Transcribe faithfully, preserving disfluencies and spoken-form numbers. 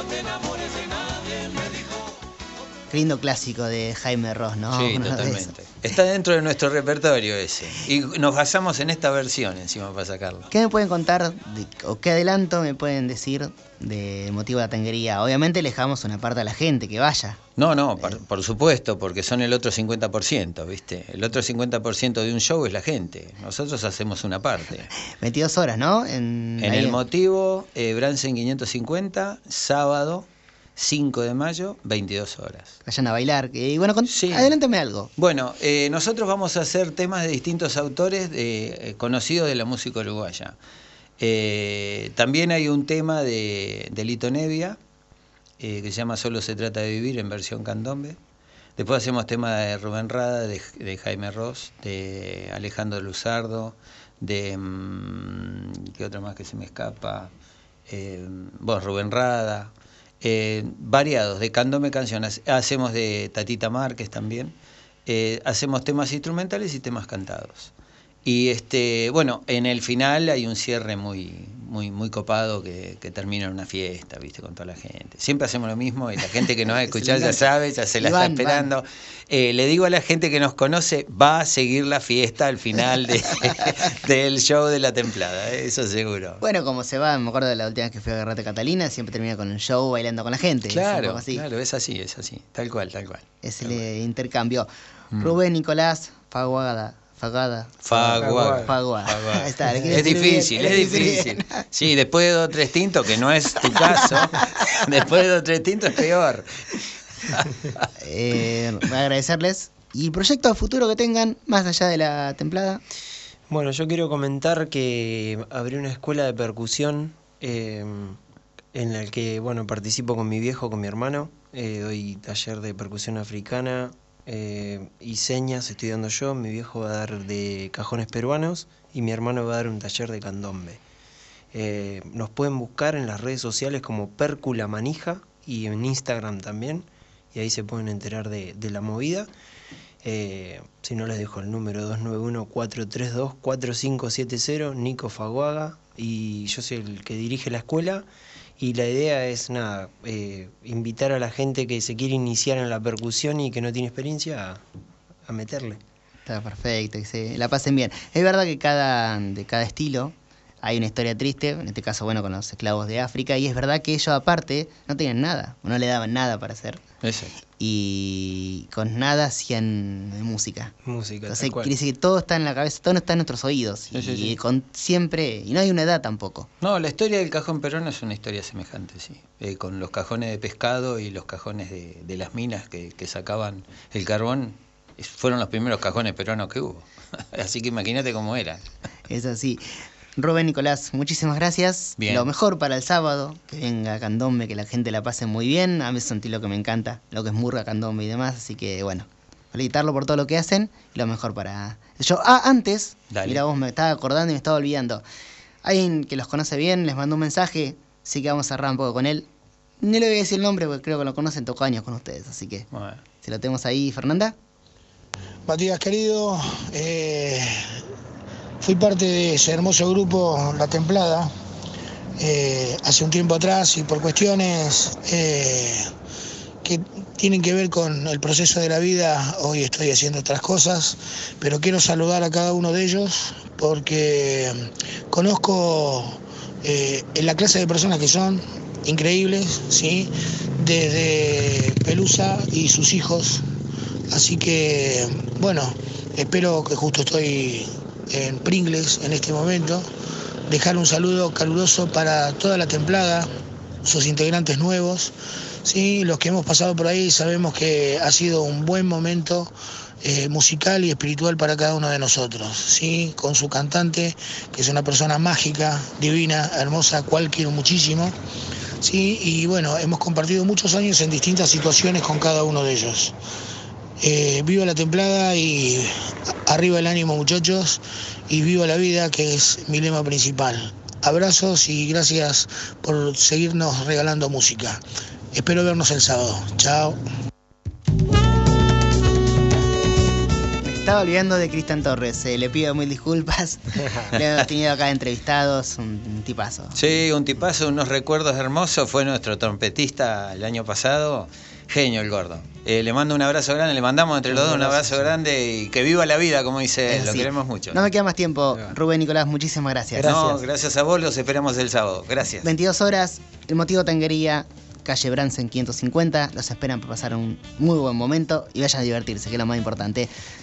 Qué lindo clásico de Jaime Ross, ¿no? Sí, Uno totalmente. Está dentro de nuestro repertorio ese. Y nos basamos en esta versión encima para sacarlo. ¿Qué me pueden contar de, o qué adelanto me pueden decir de Motivo de la Tanguería? Obviamente le dejamos una parte a la gente que vaya. No, no, por, por supuesto, porque son el otro cincuenta por ciento, ¿viste? El otro cincuenta por ciento de un show es la gente. Nosotros hacemos una parte. veintidós horas, ¿no? En, en el Motivo, eh, Bransen quinientos cincuenta, sábado, cinco de mayo, veintidós horas. Vayan a bailar. Y bueno, con, sí. adelántame algo. Bueno, eh, nosotros vamos a hacer temas de distintos autores de, eh, conocidos de la música uruguaya. Eh, también hay un tema de, de Lito Nevia, eh, que se llama Solo se trata de vivir, en versión candombe. Después hacemos temas de Rubén Rada, de, de Jaime Ross, de Alejandro Luzardo, de... Mmm, ¿qué otro más que se me escapa? Eh, bueno, Rubén Rada... Eh, variados, de candombe canciones. Hacemos de Tatita Márquez también. Eh, hacemos temas instrumentales y temas cantados. Y este, bueno, en el final hay un cierre muy, muy, muy copado que, que termina en una fiesta, viste, con toda la gente. Siempre hacemos lo mismo y la gente que nos va a escuchar ya sabe, ya se la está esperando. Eh, le digo a la gente que nos conoce, va a seguir la fiesta al final de, del show de La Templada, eso seguro. Bueno, como se va, me acuerdo de la última vez que fui a Garrate Catalina, siempre termina con un show bailando con la gente. Claro, es así. claro, es así, es así, tal cual, tal cual. Es tal el cual. intercambio. Mm. Rubén Nicolás Faguada. Fagada. Faguada. Faguada. Está, es difícil, bien, es difícil. Bien. Sí, después de dos tres tintos, que no es tu caso, después de dos tres tintos es peor. eh, voy a agradecerles. ¿Y el proyecto a futuro que tengan, más allá de La Templada? Bueno, yo quiero comentar que abrí una escuela de percusión eh, en la que, bueno, participo con mi viejo, con mi hermano. Eh, doy taller de percusión africana. Eh, y señas estoy dando yo, mi viejo va a dar de cajones peruanos y mi hermano va a dar un taller de candombe. Eh, nos pueden buscar en las redes sociales como Percula Manija y en Instagram también, y ahí se pueden enterar de, de la movida. Eh, si no, les dejo el número dos nueve uno, cuatro tres dos, cuatro cinco siete cero, Nico Faguaga, y yo soy el que dirige la escuela. Y la idea es, nada, eh, invitar a la gente que se quiere iniciar en la percusión y que no tiene experiencia a, a meterle. Está perfecto, que se la pasen bien. Es verdad que cada, de cada estilo hay una historia triste, en este caso, bueno, con los esclavos de África, y es verdad que ellos aparte no tenían nada, no le daban nada para hacer. Exacto. Y con nada hacían música. Música, Entonces quiere decir que todo está en la cabeza, todo está en nuestros oídos. Sí, y sí, sí. con siempre, y no hay una edad tampoco. No, la historia del cajón peruano es una historia semejante, sí. Eh, con los cajones de pescado y los cajones de, de las minas que, que sacaban el carbón, fueron los primeros cajones peruanos que hubo. Así que imagínate cómo era. Es así. Rubén Nicolás, muchísimas gracias. Bien. Lo mejor para el sábado, que venga candombe, que la gente la pase muy bien. A mí es un estilo que me encanta, lo que es murga, candombe y demás. Así que bueno, felicitarlo por todo lo que hacen y lo mejor para yo. Ah, antes, Dale. Mira vos, me estaba acordando y me estaba olvidando. Alguien que los conoce bien les mandó un mensaje, así que vamos a cerrar un poco con él. No le voy a decir el nombre porque creo que lo conocen, tocó años con ustedes, así que Bueno. si lo tenemos ahí, Fernanda. Matías querido, eh, fui parte de ese hermoso grupo La Templada eh, hace un tiempo atrás y por cuestiones eh, que tienen que ver con el proceso de la vida, hoy estoy haciendo otras cosas, pero quiero saludar a cada uno de ellos porque conozco eh, la clase de personas que son increíbles, ¿sí? Desde Pelusa y sus hijos. Así que, bueno, espero que justo estoy en Pringles en este momento. Dejar un saludo caluroso para toda La Templada, sus integrantes nuevos. Sí, los que hemos pasado por ahí sabemos que ha sido un buen momento eh, musical y espiritual para cada uno de nosotros. Sí, con su cantante, que es una persona mágica, divina, hermosa, cual quiero muchísimo. Sí, y bueno, hemos compartido muchos años en distintas situaciones con cada uno de ellos. Eh, viva La Templada y arriba el ánimo, muchachos, y viva la vida, que es mi lema principal. Abrazos y gracias por seguirnos regalando música. Espero vernos el sábado. Chao. estaba olvidando de Cristian Torres. Eh, le pido mil disculpas. Le hemos tenido acá entrevistados, un, un tipazo. Sí, un tipazo, unos recuerdos hermosos. Fue nuestro trompetista el año pasado. Genio el gordo. Eh, le mando un abrazo grande, le mandamos entre los dos un abrazo grande y que viva la vida, como dice él. Lo queremos mucho. No me queda más tiempo. Rubén, Nicolás, muchísimas gracias. Gracias. No, gracias a vos, los esperamos el sábado. Gracias. veintidós horas, el motivo Tanguería, calle Bransen quinientos cincuenta. Los esperan para pasar un muy buen momento y vayan a divertirse, que es lo más importante.